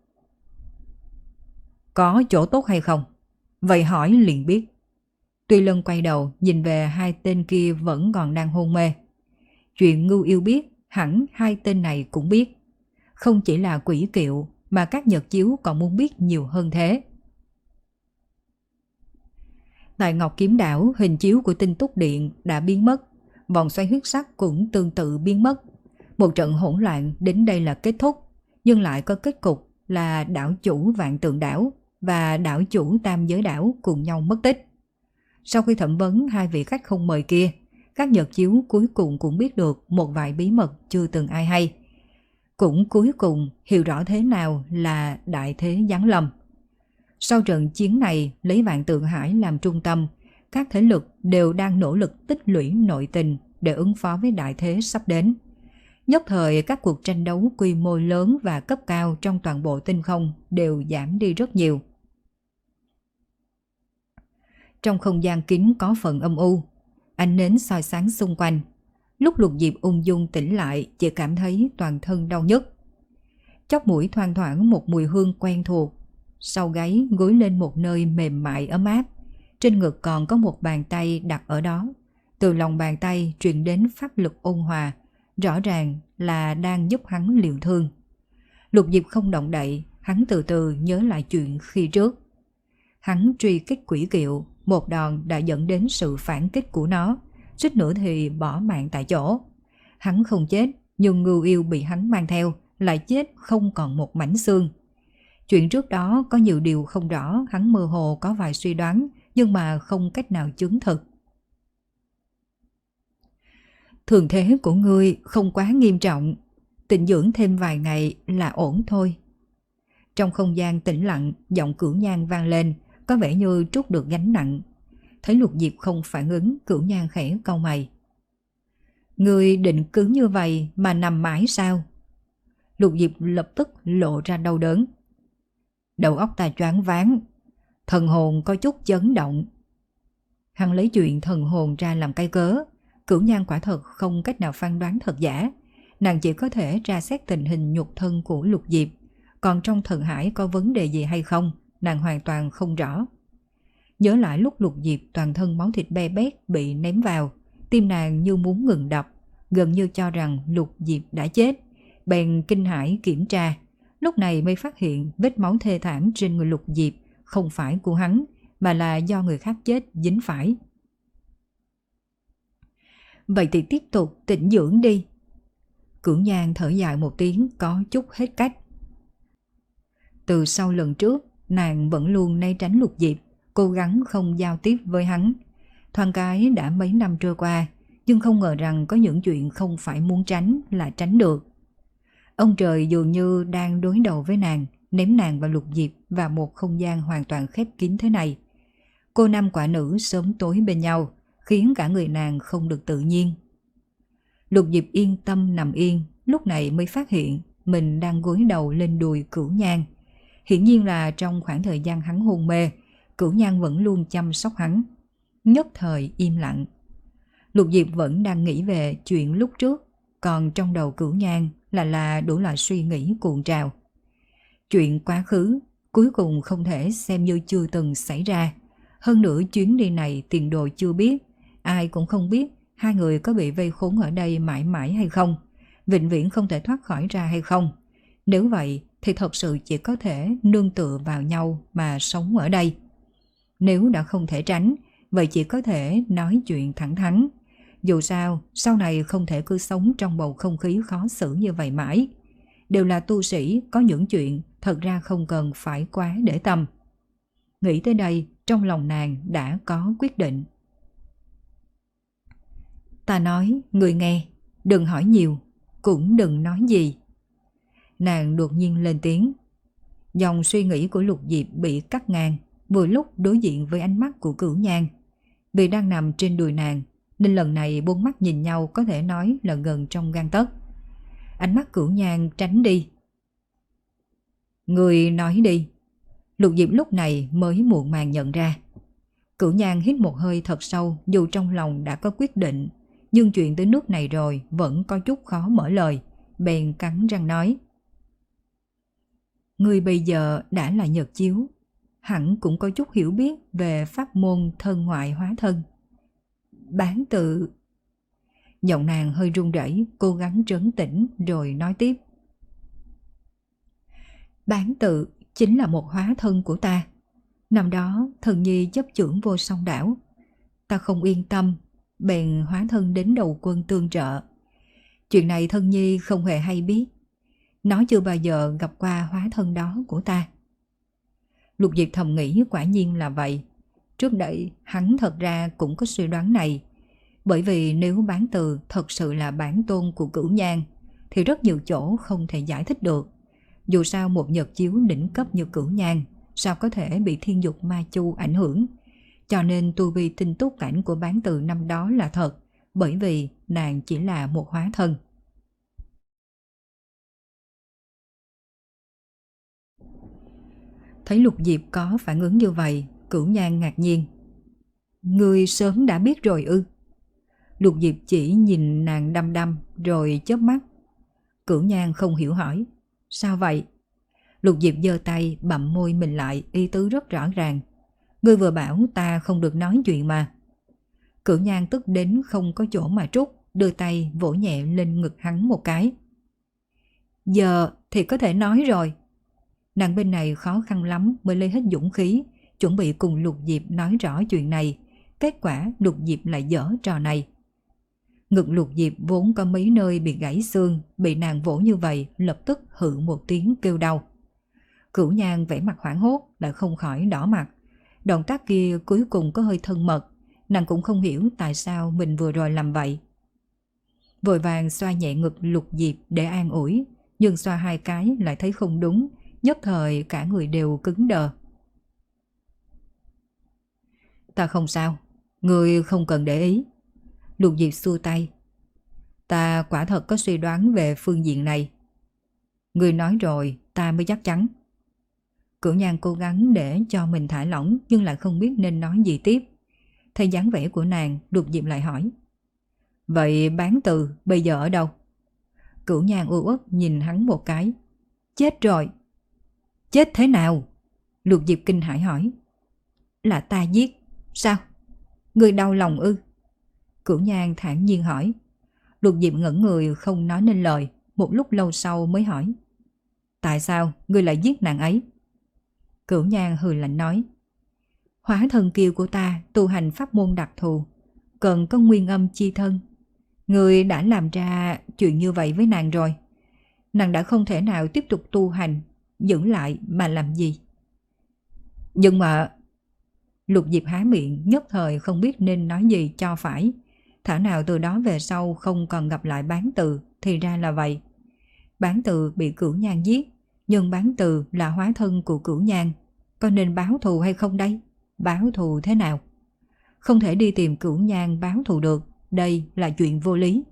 Có chỗ tốt hay không? Vậy hỏi liền biết. Tuy Lân quay đầu nhìn về hai tên kia vẫn còn đang hôn mê. Chuyện Ngưu Yêu biết, hẳn hai tên này cũng biết. Không chỉ là quỷ kiệu, mà các Nhật Chiếu còn muốn biết nhiều hơn thế. Tại Ngọc Kiếm Đảo, hình chiếu của Tinh Túc Điện đã biến mất, vòng xoay huyết sắc cũng tương tự biến mất. Một trận hỗn loạn đến đây là kết thúc, nhưng lại có kết cục là đảo chủ Vạn Tượng Đảo và đảo chủ Tam Giới Đảo cùng nhau mất tích. Sau khi thẩm vấn hai vị khách không mời kia, các Nhật Chiếu cuối cùng cũng biết được một vài bí mật chưa từng ai hay. Cũng cuối cùng hiểu rõ thế nào là đại thế giáng lâm. Sau trận chiến này, lấy Vạn Tượng Hải làm trung tâm, các thế lực đều đang nỗ lực tích lũy nội tình để ứng phó với đại thế sắp đến. Nhất thời các cuộc tranh đấu quy mô lớn và cấp cao trong toàn bộ tinh không đều giảm đi rất nhiều. Trong không gian kín có phần âm u, ánh nến soi sáng xung quanh. Lúc Lục Diệp ung dung tỉnh lại, chỉ cảm thấy toàn thân đau nhức. Chóp mũi thoang thoảng một mùi hương quen thuộc. Sau gáy gối lên một nơi mềm mại ấm áp. Trên ngực còn có một bàn tay đặt ở đó. Từ lòng bàn tay truyền đến pháp lực ôn hòa, rõ ràng là đang giúp hắn liệu thương. Lục Diệp không động đậy, hắn từ từ nhớ lại chuyện khi trước. Hắn truy kích quỷ kiệu, một đòn đã dẫn đến sự phản kích của nó, suýt nữa thì bỏ mạng tại chỗ. Hắn không chết, nhưng Ngưu Yêu bị hắn mang theo, lại chết không còn một mảnh xương. Chuyện trước đó có nhiều điều không rõ, hắn mơ hồ có vài suy đoán, nhưng mà không cách nào chứng thực. Thường thế của ngươi không quá nghiêm trọng, tịnh dưỡng thêm vài ngày là ổn thôi. Trong không gian tĩnh lặng, giọng Cửu Nhan vang lên, có vẻ như trút được gánh nặng. Thấy Lục Diệp không phản ứng, Cửu Nhan khẽ cau mày. Ngươi định cứ như vậy mà nằm mãi sao? Lục Diệp lập tức lộ ra đau đớn. Đầu óc ta choáng váng, thần hồn có chút chấn động. Hắn lấy chuyện thần hồn ra làm cây cớ. Cửu Nhan quả thật không cách nào phán đoán thật giả. Nàng chỉ có thể tra xét tình hình nhục thân của Lục Diệp, còn trong thần hải có vấn đề gì hay không, nàng hoàn toàn không rõ. Nhớ lại lúc Lục Diệp toàn thân máu thịt be bét bị ném vào, tim nàng như muốn ngừng đập, gần như cho rằng Lục Diệp đã chết. Bèn kinh hãi kiểm tra, lúc này mới phát hiện vết máu thê thảm trên người Lục Diệp không phải của hắn, mà là do người khác chết dính phải. Vậy thì tiếp tục tĩnh dưỡng đi. Cửu Nhan thở dài một tiếng, có chút hết cách. Từ sau lần trước, nàng vẫn luôn né tránh Lục Diệp, cố gắng không giao tiếp với hắn. Thoáng cái đã mấy năm trôi qua, nhưng không ngờ rằng có những chuyện không phải muốn tránh là tránh được. Ông trời dường như đang đối đầu với nàng, ném nàng và Lục Diệp vào một không gian hoàn toàn khép kín thế này. Cô nam quả nữ sớm tối bên nhau, khiến cả người nàng không được tự nhiên. Lục Diệp yên tâm nằm yên, lúc này mới phát hiện mình đang gối đầu lên đùi Cửu Nhan. Hiển nhiên là trong khoảng thời gian hắn hôn mê, Cửu Nhan vẫn luôn chăm sóc hắn. Nhất thời im lặng. Lục Diệp vẫn đang nghĩ về chuyện lúc trước, còn trong đầu Cửu Nhan là là đủ loại suy nghĩ cuộn trào. Chuyện quá khứ, cuối cùng không thể xem như chưa từng xảy ra. Hơn nữa chuyến đi này tiền đồ chưa biết, ai cũng không biết hai người có bị vây khốn ở đây mãi mãi hay không, vĩnh viễn không thể thoát khỏi ra hay không. Nếu vậy thì thật sự chỉ có thể nương tựa vào nhau mà sống ở đây. Nếu đã không thể tránh, vậy chỉ có thể nói chuyện thẳng thắn. Dù sao, sau này không thể cứ sống trong bầu không khí khó xử như vậy mãi. Đều là tu sĩ, có những chuyện thật ra không cần phải quá để tâm. Nghĩ tới đây, trong lòng nàng đã có quyết định. Ta nói, người nghe, đừng hỏi nhiều, cũng đừng nói gì. Nàng đột nhiên lên tiếng. Dòng suy nghĩ của Lục Diệp bị cắt ngang, vừa lúc đối diện với ánh mắt của Cửu Nhan. Vì đang nằm trên đùi nàng, nên lần này bốn mắt nhìn nhau có thể nói là gần trong gang tấc. Ánh mắt Cửu Nhan tránh đi. Người nói đi. Lục Diệp lúc này mới muộn màng nhận ra. Cửu Nhan hít một hơi thật sâu, dù trong lòng đã có quyết định, nhưng chuyện tới nước này rồi vẫn có chút khó mở lời, bèn cắn răng nói. Người bây giờ đã là Nhật Chiếu, hẳn cũng có chút hiểu biết về pháp môn thân ngoại hóa thân. Bán tự... Giọng nàng hơi run rẩy, cố gắng trấn tĩnh rồi nói tiếp. Bán tự chính là một hóa thân của ta. Năm đó thần nhi chấp chưởng vô song đảo. Ta không yên tâm, bèn hóa thân đến đầu quân tương trợ. Chuyện này thân nhi không hề hay biết. Nó chưa bao giờ gặp qua hóa thân đó của ta. Lục Diệp thầm nghĩ quả nhiên là vậy. Trước đây hắn thật ra cũng có suy đoán này. Bởi vì nếu Bán Từ thật sự là bản tôn của Cửu Nhan thì rất nhiều chỗ không thể giải thích được. Dù sao một Nhật Chiếu đỉnh cấp như Cửu Nhan sao có thể bị thiên dục ma chu ảnh hưởng. Cho nên tu vi tinh túc cảnh của Bán Từ năm đó là thật, bởi vì nàng chỉ là một hóa thân. Thấy Lục Diệp có phản ứng như vậy, Cửu Nhan ngạc nhiên. Ngươi sớm đã biết rồi ư? Lục Diệp chỉ nhìn nàng đăm đăm rồi chớp mắt. Cửu Nhan không hiểu hỏi. Sao vậy? Lục Diệp giơ tay bặm môi mình lại, ý tứ rất rõ ràng. Ngươi vừa bảo ta không được nói chuyện mà. Cửu Nhan tức đến không có chỗ mà trút, đưa tay vỗ nhẹ lên ngực hắn một cái. Giờ thì có thể nói rồi. Nàng bên này khó khăn lắm mới lấy hết dũng khí, chuẩn bị cùng Lục Diệp nói rõ chuyện này. Kết quả Lục Diệp lại dở trò này. Ngực Lục Diệp vốn có mấy nơi bị gãy xương, bị nàng vỗ như vậy lập tức hự một tiếng kêu đau. Cửu Nhan vẻ mặt hoảng hốt lại không khỏi đỏ mặt. Động tác kia cuối cùng có hơi thân mật, nàng cũng không hiểu tại sao mình vừa rồi làm vậy. Vội vàng xoa nhẹ ngực Lục Diệp để an ủi, nhưng xoa hai cái lại thấy không đúng, nhất thời cả người đều cứng đờ. Ta không sao, người không cần để ý. Lục Diệp xua tay. Ta quả thật có suy đoán về phương diện này. Người nói rồi ta mới chắc chắn. Cửu Nhan cố gắng để cho mình thả lỏng nhưng lại không biết nên nói gì tiếp. Thấy dáng vẻ của nàng, Lục Diệp lại hỏi. Vậy Bán Từ bây giờ ở đâu? Cửu Nhan u uất nhìn hắn một cái. Chết rồi. Chết thế nào? Lục Diệp kinh hãi hỏi. Là ta giết. Sao? Người đau lòng ư? Cửu Nhan thản nhiên hỏi. Lục Diệp ngẩn người không nói nên lời, một lúc lâu sau mới hỏi. Tại sao ngươi lại giết nàng ấy? Cửu Nhan hừ lạnh nói. Hóa thân kiều của ta tu hành pháp môn đặc thù, cần có nguyên âm chi thân. Ngươi đã làm ra chuyện như vậy với nàng rồi. Nàng đã không thể nào tiếp tục tu hành, giữ lại mà làm gì? Nhưng mà... Lục Diệp há miệng nhất thời không biết nên nói gì cho phải. Thảo nào từ đó về sau không còn gặp lại Bán Từ, thì ra là vậy. Bán Từ bị Cửu Nhan giết, nhưng Bán Từ là hóa thân của Cửu Nhan. Có nên báo thù hay không đây? Báo thù thế nào? Không thể đi tìm Cửu Nhan báo thù được, đây là chuyện vô lý.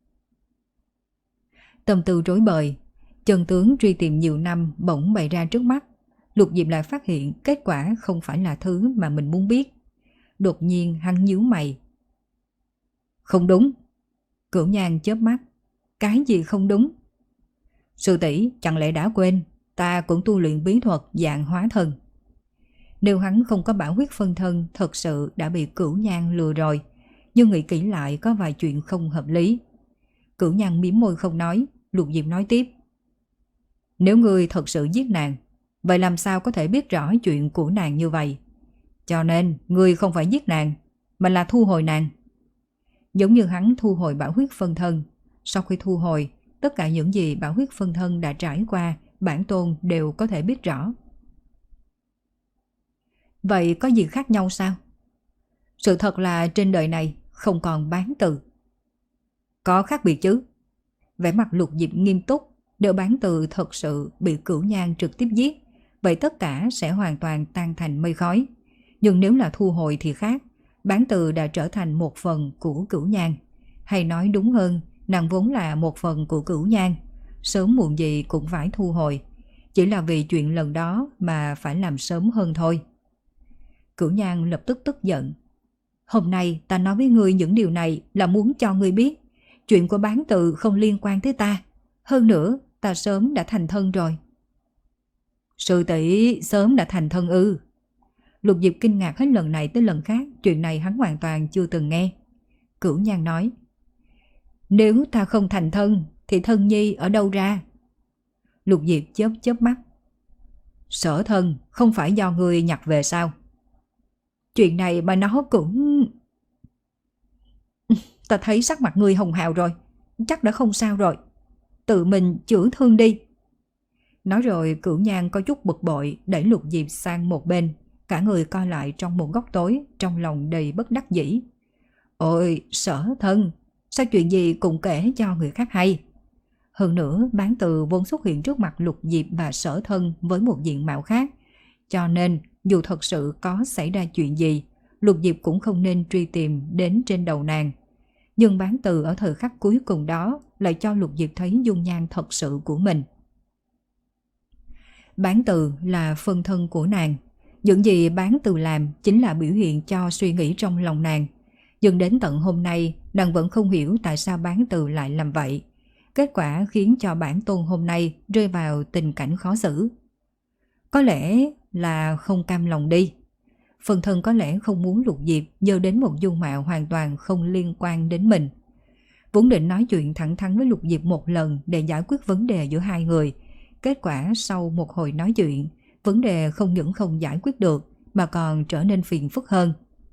Tâm tư rối bời, chân tướng truy tìm nhiều năm bỗng bày ra trước mắt. Lục Diệp lại phát hiện kết quả không phải là thứ mà mình muốn biết. Đột nhiên hắn nhíu mày. Không đúng. Cửu Nhan chớp mắt. Cái gì không đúng? Sư tỷ chẳng lẽ đã quên ta cũng tu luyện bí thuật dạng hóa thân. Nếu hắn không có bảo huyết phân thân, thật sự đã bị Cửu Nhan lừa rồi, nhưng nghĩ kỹ lại có vài chuyện không hợp lý. Cửu Nhan mím môi không nói. Lục Diệp nói tiếp: nếu ngươi thật sự giết nàng, vậy làm sao có thể biết rõ chuyện của nàng như vậy? Cho nên ngươi không phải giết nàng, mà là thu hồi nàng. Giống như hắn thu hồi bảo huyết phân thân. Sau khi thu hồi, tất cả những gì bảo huyết phân thân đã trải qua, bản tôn đều có thể biết rõ. Vậy có gì khác nhau sao? Sự thật là trên đời này không còn bán từ. Có khác biệt chứ. Vẻ mặt Lục Diệp nghiêm túc. Nếu bán từ thật sự bị Cửu Nhan trực tiếp giết, vậy tất cả sẽ hoàn toàn tan thành mây khói. Nhưng nếu là thu hồi thì khác. Bán từ đã trở thành một phần của Cửu Nhan. Hay nói đúng hơn, nàng vốn là một phần của Cửu Nhan. Sớm muộn gì cũng phải thu hồi. Chỉ là vì chuyện lần đó mà phải làm sớm hơn thôi. Cửu Nhan lập tức tức giận. Hôm nay ta nói với ngươi những điều này là muốn cho ngươi biết. Chuyện của bán từ không liên quan tới ta. Hơn nữa, ta sớm đã thành thân rồi. Sư tỷ sớm đã thành thân ư? Lục Diệp kinh ngạc hết lần này tới lần khác. Chuyện này hắn hoàn toàn chưa từng nghe. Cửu Nhan nói: nếu ta không thành thân thì thân nhi ở đâu ra? Lục Diệp chớp chớp mắt. Sở thân không phải do người nhặt về sao? Chuyện này mà nó cũng... Ta thấy sắc mặt ngươi hồng hào rồi, chắc đã không sao rồi. Tự mình chữa thương đi. Nói rồi Cửu Nhan có chút bực bội, đẩy Lục Diệp sang một bên. Cả người co lại trong một góc tối, trong lòng đầy bất đắc dĩ. Ôi sở thân, sao chuyện gì cũng kể cho người khác hay? Hơn nữa bán từ vốn xuất hiện trước mặt Lục Diệp và sở thân với một diện mạo khác. Cho nên dù thật sự có xảy ra chuyện gì, Lục Diệp cũng không nên truy tìm đến trên đầu nàng. Nhưng bán từ ở thời khắc cuối cùng đó lại cho Lục Diệp thấy dung nhan thật sự của mình. Bán từ là phân thân của nàng. Những gì bán từ làm chính là biểu hiện cho suy nghĩ trong lòng nàng. Nhưng đến tận hôm nay, nàng vẫn không hiểu tại sao bán từ lại làm vậy. Kết quả khiến cho bản tôn hôm nay rơi vào tình cảnh khó xử. Có lẽ là không cam lòng đi. Phần thân có lẽ không muốn Lục Diệp dơ đến một dung mạo hoàn toàn không liên quan đến mình. Vốn định nói chuyện thẳng thắn với Lục Diệp một lần để giải quyết vấn đề giữa hai người. Kết quả sau một hồi nói chuyện, vấn đề không những không giải quyết được mà còn trở nên phiền phức hơn.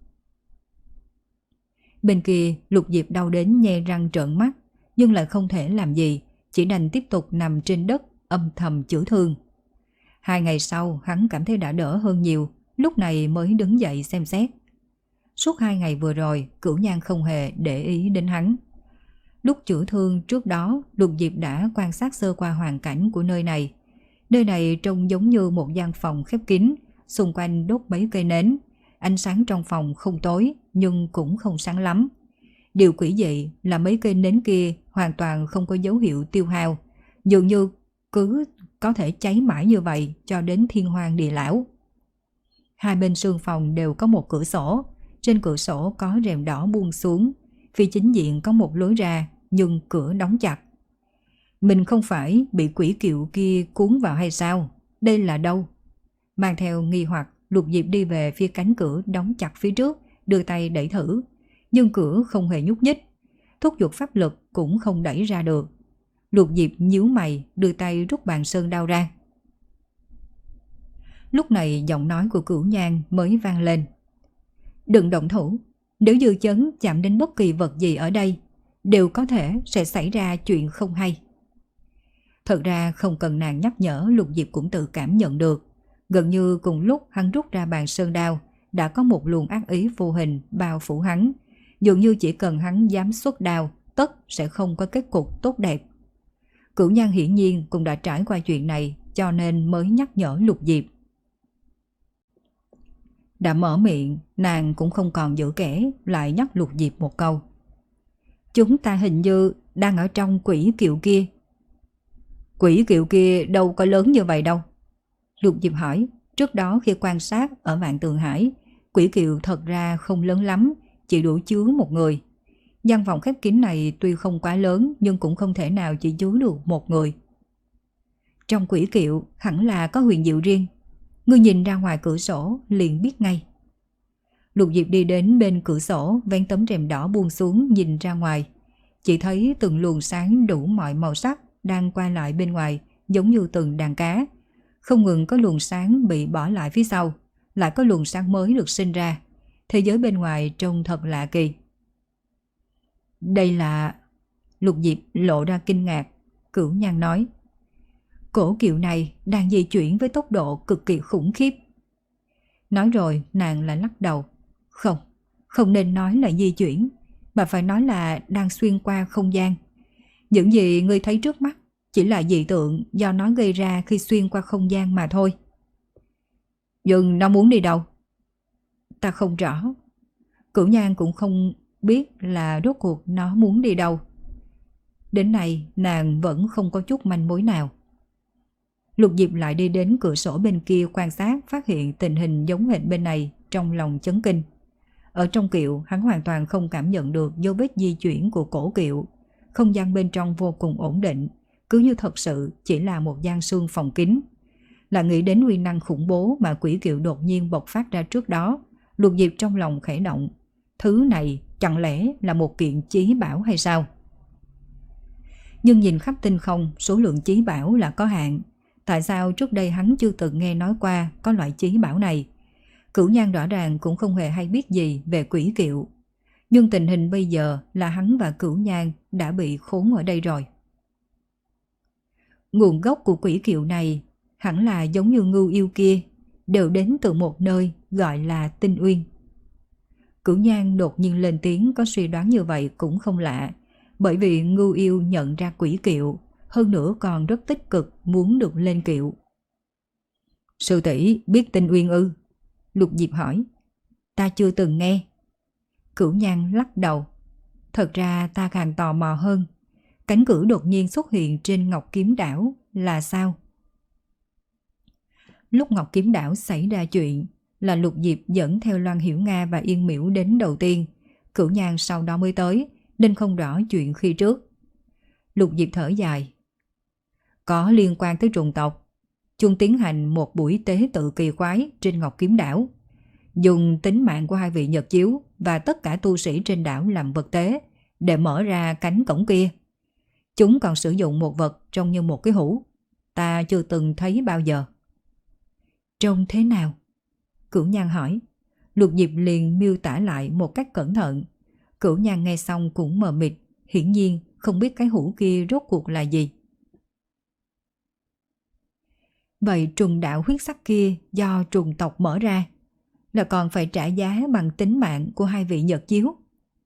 Bên kia Lục Diệp đau đến nhe răng trợn mắt, nhưng lại không thể làm gì, chỉ đành tiếp tục nằm trên đất âm thầm chữa thương. Hai ngày sau hắn cảm thấy đã đỡ hơn nhiều, lúc này mới đứng dậy xem xét. Suốt hai ngày vừa rồi Cửu Nhan không hề để ý đến hắn. Lúc chữa thương trước đó, Lục Diệp đã quan sát sơ qua hoàn cảnh của nơi này. Nơi này trông giống như một gian phòng khép kín, xung quanh đốt mấy cây nến. Ánh sáng trong phòng không tối nhưng cũng không sáng lắm. Điều quỷ dị là mấy cây nến kia hoàn toàn không có dấu hiệu tiêu hao, dường như cứ có thể cháy mãi như vậy cho đến thiên hoàng địa lão. Hai bên sương phòng đều có một cửa sổ, trên cửa sổ có rèm đỏ buông xuống, phía chính diện có một lối ra nhưng cửa đóng chặt. Mình không phải bị quỷ kiệu kia cuốn vào hay sao? Đây là đâu? Mang theo nghi hoặc, Lục Diệp đi về phía cánh cửa đóng chặt phía trước, đưa tay đẩy thử, nhưng cửa không hề nhúc nhích, thúc giục pháp lực cũng không đẩy ra được. Lục Diệp nhíu mày, đưa tay rút bàn sơn đao ra. Lúc này giọng nói của Cửu Nhan mới vang lên. Đừng động thủ, nếu dư chấn chạm đến bất kỳ vật gì ở đây, đều có thể sẽ xảy ra chuyện không hay. Thật ra không cần nàng nhắc nhở, Lục Diệp cũng tự cảm nhận được. Gần như cùng lúc hắn rút ra bàn sơn đao, đã có một luồng ác ý vô hình bao phủ hắn. Dường như chỉ cần hắn dám xuất đao, tất sẽ không có kết cục tốt đẹp. Cửu Nhan hiển nhiên cũng đã trải qua chuyện này, cho nên mới nhắc nhở Lục Diệp. Đã mở miệng, nàng cũng không còn giữ kẻ, lại nhắc Lục Diệp một câu. Chúng ta hình như đang ở trong quỷ kiệu kia. Quỷ kiệu kia đâu có lớn như vậy đâu. Lục Diệp hỏi, trước đó khi quan sát ở Vạn Tường Hải, quỷ kiệu thật ra không lớn lắm, chỉ đủ chứa một người. Gian phòng khép kín này tuy không quá lớn nhưng cũng không thể nào chỉ chứa được một người. Trong quỷ kiệu hẳn là có huyền diệu riêng. Ngươi nhìn ra ngoài cửa sổ liền biết ngay. Lục Diệp đi đến bên cửa sổ, vén tấm rèm đỏ buông xuống nhìn ra ngoài. Chỉ thấy từng luồng sáng đủ mọi màu sắc đang qua lại bên ngoài, giống như từng đàn cá. Không ngừng có luồng sáng bị bỏ lại phía sau, lại có luồng sáng mới được sinh ra. Thế giới bên ngoài trông thật lạ kỳ. Đây là... Lục Diệp lộ ra kinh ngạc. Cửu Nhan nói, cổ kiệu này đang di chuyển với tốc độ cực kỳ khủng khiếp. Nói rồi nàng lại lắc đầu. Không, không nên nói là di chuyển, mà phải nói là đang xuyên qua không gian. Những gì ngươi thấy trước mắt chỉ là dị tượng do nó gây ra khi xuyên qua không gian mà thôi. Nhưng nó muốn đi đâu? Ta không rõ. Cửu Nhan cũng không biết là rốt cuộc nó muốn đi đâu. Đến nay nàng vẫn không có chút manh mối nào. Lục Diệp lại đi đến cửa sổ bên kia quan sát, phát hiện tình hình giống hệt bên này, trong lòng chấn kinh. Ở trong kiệu hắn hoàn toàn không cảm nhận được dấu vết di chuyển của cổ kiệu. Không gian bên trong vô cùng ổn định, cứ như thật sự chỉ là một gian xương phòng kín. Là nghĩ đến uy năng khủng bố mà quỷ kiệu đột nhiên bộc phát ra trước đó, Lục Diệp trong lòng khẽ động. Thứ này chẳng lẽ là một kiện chí bảo hay sao? Nhưng nhìn khắp tinh không, số lượng chí bảo là có hạn. Tại sao trước đây hắn chưa từng nghe nói qua có loại chí bảo này? Cửu Nhan rõ ràng cũng không hề hay biết gì về quỷ kiệu. Nhưng tình hình bây giờ là hắn và Cửu Nhan đã bị khốn ở đây rồi. Nguồn gốc của quỷ kiệu này hẳn là giống như ngưu yêu kia, đều đến từ một nơi gọi là Tinh Uyên. Cửu Nhan đột nhiên lên tiếng, có suy đoán như vậy cũng không lạ, bởi vì ngưu yêu nhận ra quỷ kiệu, hơn nữa còn rất tích cực muốn được lên kiệu. Sư tỷ biết Tinh Uyên ư? Lục Diệp hỏi. Ta chưa từng nghe. Cửu Nhan lắc đầu. Thật ra ta càng tò mò hơn. Cánh cửa đột nhiên xuất hiện trên Ngọc Kiếm Đảo là sao? Lúc Ngọc Kiếm Đảo xảy ra chuyện là Lục Diệp dẫn theo Loan Hiểu Nga và Yên Miễu đến đầu tiên. Cửu Nhan sau đó mới tới, nên không rõ chuyện khi trước. Lục Diệp thở dài. Có liên quan tới trùng tộc. Chúng tiến hành một buổi tế tự kỳ quái trên Ngọc Kiếm Đảo, dùng tính mạng của hai vị Nhật Chiếu và tất cả tu sĩ trên đảo làm vật tế để mở ra cánh cổng kia. Chúng còn sử dụng một vật trông như một cái hũ, ta chưa từng thấy bao giờ. Trông thế nào? Cửu Nhan hỏi. Lục Diệp liền miêu tả lại một cách cẩn thận. Cửu Nhan nghe xong cũng mờ mịt, hiển nhiên không biết cái hũ kia rốt cuộc là gì. Vậy trùng đạo huyết sắc kia do trùng tộc mở ra, là còn phải trả giá bằng tính mạng của hai vị Nhật Chiếu?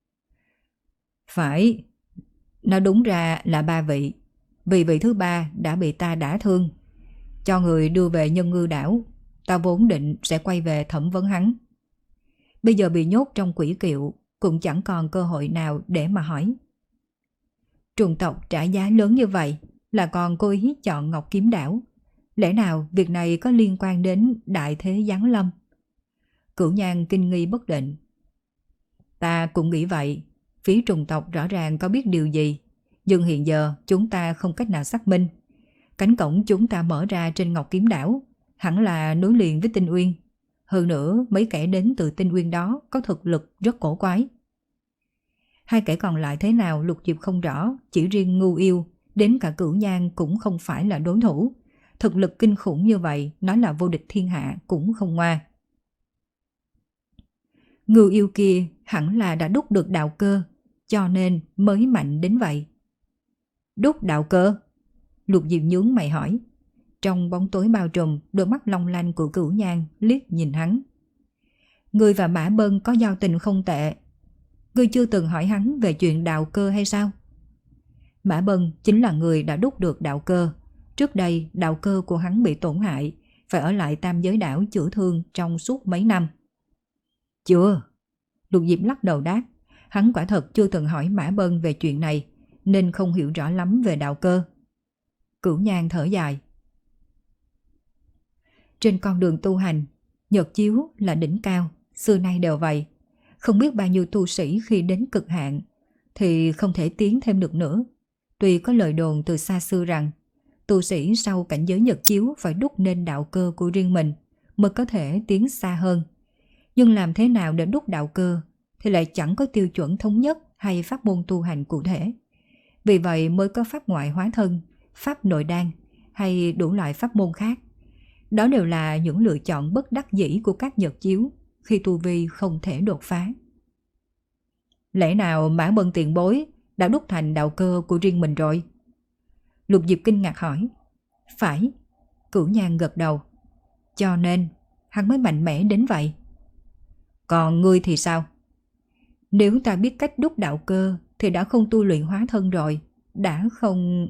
Phải, nó đúng ra là ba vị, vì vị thứ ba đã bị ta đả thương, cho người đưa về Nhân Ngư Đảo. Ta vốn định sẽ quay về thẩm vấn hắn. Bây giờ bị nhốt trong quỷ kiệu, cũng chẳng còn cơ hội nào để mà hỏi. Trùng tộc trả giá lớn như vậy là còn cố ý chọn Ngọc Kiếm Đảo. Lẽ nào việc này có liên quan đến đại thế giáng lâm? Cửu Nhan kinh nghi bất định. Ta cũng nghĩ vậy. Phía trùng tộc rõ ràng có biết điều gì, nhưng hiện giờ chúng ta không cách nào xác minh. Cánh cổng chúng ta mở ra trên Ngọc Kiếm Đảo hẳn là nối liền với Tinh Uyên. Hơn nữa mấy kẻ đến từ Tinh Uyên đó có thực lực rất cổ quái. Hai kẻ còn lại thế nào Lục Diệp không rõ, chỉ riêng Ngưu Yêu đến cả Cửu Nhan cũng không phải là đối thủ. Thực lực kinh khủng như vậy, nói là vô địch thiên hạ cũng không ngoa. Ngưu Yêu kia hẳn là đã đúc được đạo cơ, cho nên mới mạnh đến vậy. Đúc đạo cơ? Lục Diệp nhướng mày hỏi. Trong bóng tối bao trùm, đôi mắt long lanh của Cửu Nhan liếc nhìn hắn. Ngươi và Mã Bân có giao tình không tệ. Ngươi chưa từng hỏi hắn về chuyện đạo cơ hay sao? Mã Bân chính là người đã đúc được đạo cơ. Trước đây đạo cơ của hắn bị tổn hại, phải ở lại Tam Giới Đảo chữa thương trong suốt mấy năm. Chưa. Lục Diệp lắc đầu đáp. Hắn quả thật chưa từng hỏi Mã Bân về chuyện này, nên không hiểu rõ lắm về đạo cơ. Cửu Nhan thở dài. Trên con đường tu hành, Nhật Chiếu là đỉnh cao, xưa nay đều vậy. Không biết bao nhiêu tu sĩ khi đến cực hạn thì không thể tiến thêm được nữa. Tuy có lời đồn từ xa xưa rằng tu sĩ sau cảnh giới nhật chiếu phải đúc nên đạo cơ của riêng mình mới có thể tiến xa hơn. Nhưng làm thế nào để đúc đạo cơ thì lại chẳng có tiêu chuẩn thống nhất hay pháp môn tu hành cụ thể. Vì vậy mới có pháp ngoại hóa thân, pháp nội đan hay đủ loại pháp môn khác. Đó đều là những lựa chọn bất đắc dĩ của các nhật chiếu khi tu vi không thể đột phá. Lẽ nào Mã Bân tiền bối đã đúc thành đạo cơ của riêng mình rồi? Lục Diệp kinh ngạc hỏi. Phải, Cửu Nhan gật đầu. Cho nên hắn mới mạnh mẽ đến vậy. Còn ngươi thì sao? Nếu ta biết cách đúc đạo cơ thì đã không tu luyện hóa thân rồi, đã không...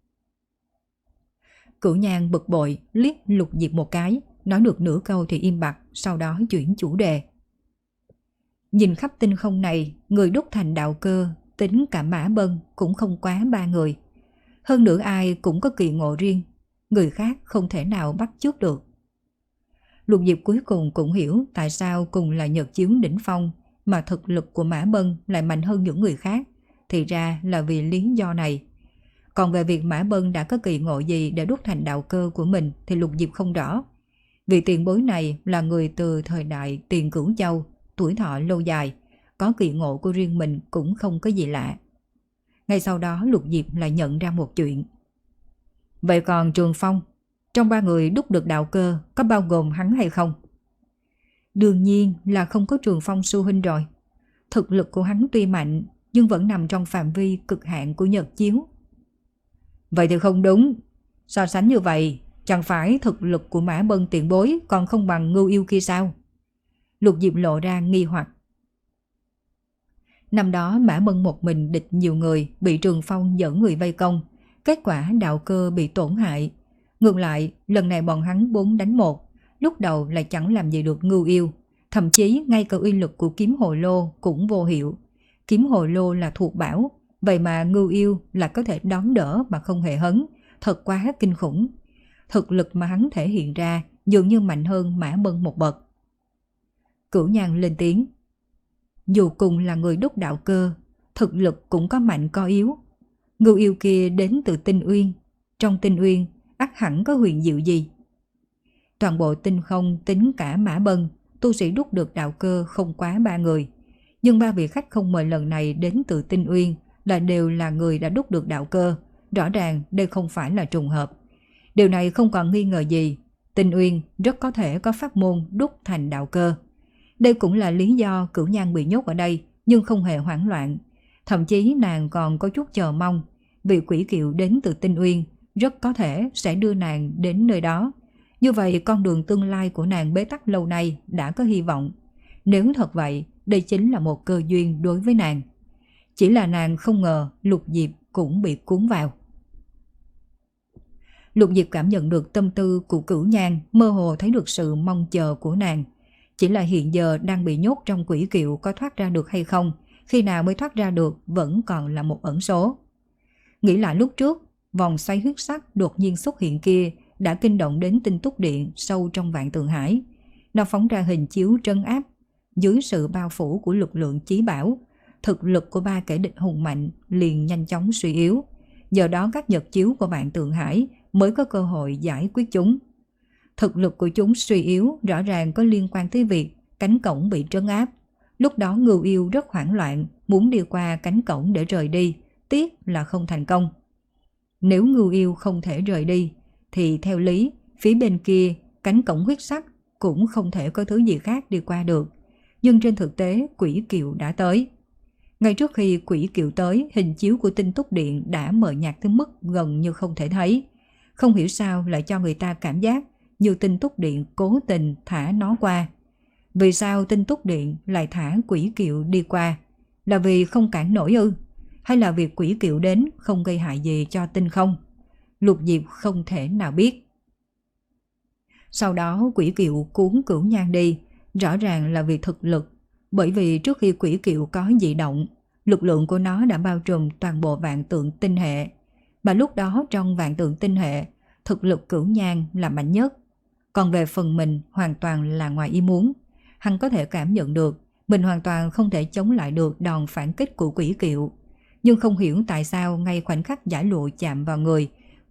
Cửu Nhan bực bội liếc Lục Diệp một cái, nói được nửa câu thì im bặt, sau đó chuyển chủ đề. Nhìn khắp tinh không này, người đúc thành đạo cơ, tính cả Mã Bân cũng không quá ba người. Hơn nữa ai cũng có kỳ ngộ riêng, người khác không thể nào bắt chước được. Lục Diệp cuối cùng cũng hiểu tại sao cùng là nhật chiếu đỉnh phong mà thực lực của Mã Bân lại mạnh hơn những người khác, thì ra là vì lý do này. Còn về việc Mã Bân đã có kỳ ngộ gì để đúc thành đạo cơ của mình thì Lục Diệp không rõ. Vì tiền bối này là người từ thời đại Tiền Cửu Châu, tuổi thọ lâu dài, có kỳ ngộ của riêng mình cũng không có gì lạ. Ngay sau đó Lục Diệp lại nhận ra một chuyện. Vậy còn Trường Phong, trong ba người đúc được đạo cơ có bao gồm hắn hay không? Đương nhiên là không có Trường Phong sư huynh rồi. Thực lực của hắn tuy mạnh nhưng vẫn nằm trong phạm vi cực hạn của nhật chiếu. Vậy thì không đúng. So sánh như vậy, chẳng phải thực lực của Mã Bân tiền bối còn không bằng Ngưu Yêu kia sao? Lục Diệp lộ ra nghi hoặc. Năm đó Mã Bân một mình địch nhiều người, bị Trường Phong dẫn người vây công, kết quả đạo cơ bị tổn hại. Ngược lại, lần này bọn hắn bốn đánh một, lúc đầu lại chẳng làm gì được Ngưu Yêu, thậm chí ngay cả uy lực của kiếm hồ lô cũng vô hiệu. Kiếm hồ lô là thuộc bảo, vậy mà Ngưu Yêu là có thể đón đỡ mà không hề hấn, thật quá kinh khủng. Thực lực mà hắn thể hiện ra dường như mạnh hơn Mã Bân một bậc. Cửu Nhan lên tiếng. Dù cùng là người đúc đạo cơ, thực lực cũng có mạnh có yếu. Ngưu Yêu kia đến từ Tinh Uyên, trong Tinh Uyên ắt hẳn có huyền diệu gì. Toàn bộ tinh không tính cả Mã Bân, tu sĩ đúc được đạo cơ không quá ba người. Nhưng ba vị khách không mời lần này đến từ Tinh Uyên là đều là người đã đúc được đạo cơ. Rõ ràng đây không phải là trùng hợp. Điều này không còn nghi ngờ gì. Tinh Uyên rất có thể có pháp môn đúc thành đạo cơ. Đây cũng là lý do Cửu Nhan bị nhốt ở đây nhưng không hề hoảng loạn. Thậm chí nàng còn có chút chờ mong. Vị quỷ kiệu đến từ Tinh Uyên rất có thể sẽ đưa nàng đến nơi đó. Như vậy con đường tương lai của nàng bế tắc lâu nay đã có hy vọng. Nếu thật vậy, đây chính là một cơ duyên đối với nàng. Chỉ là nàng không ngờ Lục Diệp cũng bị cuốn vào. Lục Diệp cảm nhận được tâm tư của Cửu Nhan, mơ hồ thấy được sự mong chờ của nàng. Chỉ là hiện giờ đang bị nhốt trong quỷ kiệu, có thoát ra được hay không, khi nào mới thoát ra được vẫn còn là một ẩn số. Nghĩ lại lúc trước, vòng xoáy huyết sắc đột nhiên xuất hiện kia đã kinh động đến Tinh Túc Điện sâu trong Vạn Tượng Hải. Nó phóng ra hình chiếu trấn áp. Dưới sự bao phủ của lực lượng chí bảo, thực lực của ba kẻ địch hùng mạnh liền nhanh chóng suy yếu. Giờ đó các nhật chiếu của Vạn Tượng Hải mới có cơ hội giải quyết chúng. Thực lực của chúng suy yếu rõ ràng có liên quan tới việc cánh cổng bị trấn áp. Lúc đó Ngưu Yêu rất hoảng loạn, muốn đi qua cánh cổng để rời đi, tiếc là không thành công. Nếu Ngưu Yêu không thể rời đi, thì theo lý, phía bên kia cánh cổng huyết sắc cũng không thể có thứ gì khác đi qua được. Nhưng trên thực tế quỷ kiệu đã tới. Ngay trước khi quỷ kiệu tới, hình chiếu của Tinh Túc Điện đã mờ nhạt tới mức gần như không thể thấy. Không hiểu sao lại cho người ta cảm giác như Tinh Túc Điện cố tình thả nó qua. Vì sao Tinh Túc Điện lại thả quỷ kiệu đi qua? Là vì không cản nổi ư? Hay là việc quỷ kiệu đến không gây hại gì cho tinh không? Lục Diệp không thể nào biết. Sau đó quỷ kiệu cuốn Cửu Nhan đi, rõ ràng là vì thực lực. Bởi vì trước khi quỷ kiệu có dị động, lực lượng của nó đã bao trùm toàn bộ vạn tượng tinh hệ. Mà lúc đó trong vạn tượng tinh hệ, thực lực Cửu Nhan là mạnh nhất. Còn về phần mình hoàn toàn là ngoài ý muốn. Hắn có thể cảm nhận được mình hoàn toàn không thể chống lại được đòn phản kích của quỷ kiệu. Nhưng không hiểu tại sao ngay khoảnh khắc giải lụa chạm vào người,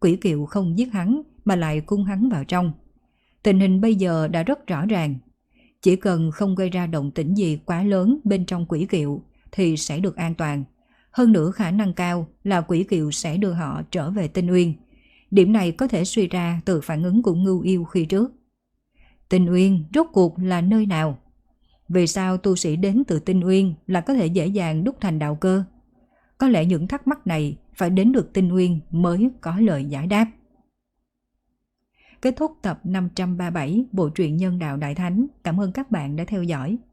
quỷ kiệu không giết hắn mà lại cung hắn vào trong. Tình hình bây giờ đã rất rõ ràng. Chỉ cần không gây ra động tĩnh gì quá lớn bên trong quỷ kiệu thì sẽ được an toàn. Hơn nữa khả năng cao là quỷ kiệu sẽ đưa họ trở về Tinh Uyên. Điểm này có thể suy ra từ phản ứng của Ngưu Yêu khi trước. Tinh Uyên rốt cuộc là nơi nào? Vì sao tu sĩ đến từ Tinh Uyên là có thể dễ dàng đúc thành đạo cơ? Có lẽ những thắc mắc này phải đến được Tinh Uyên mới có lời giải đáp. Kết thúc tập năm trăm ba mươi bảy bộ truyện Nhân Đạo Đại Thánh. Cảm ơn các bạn đã theo dõi.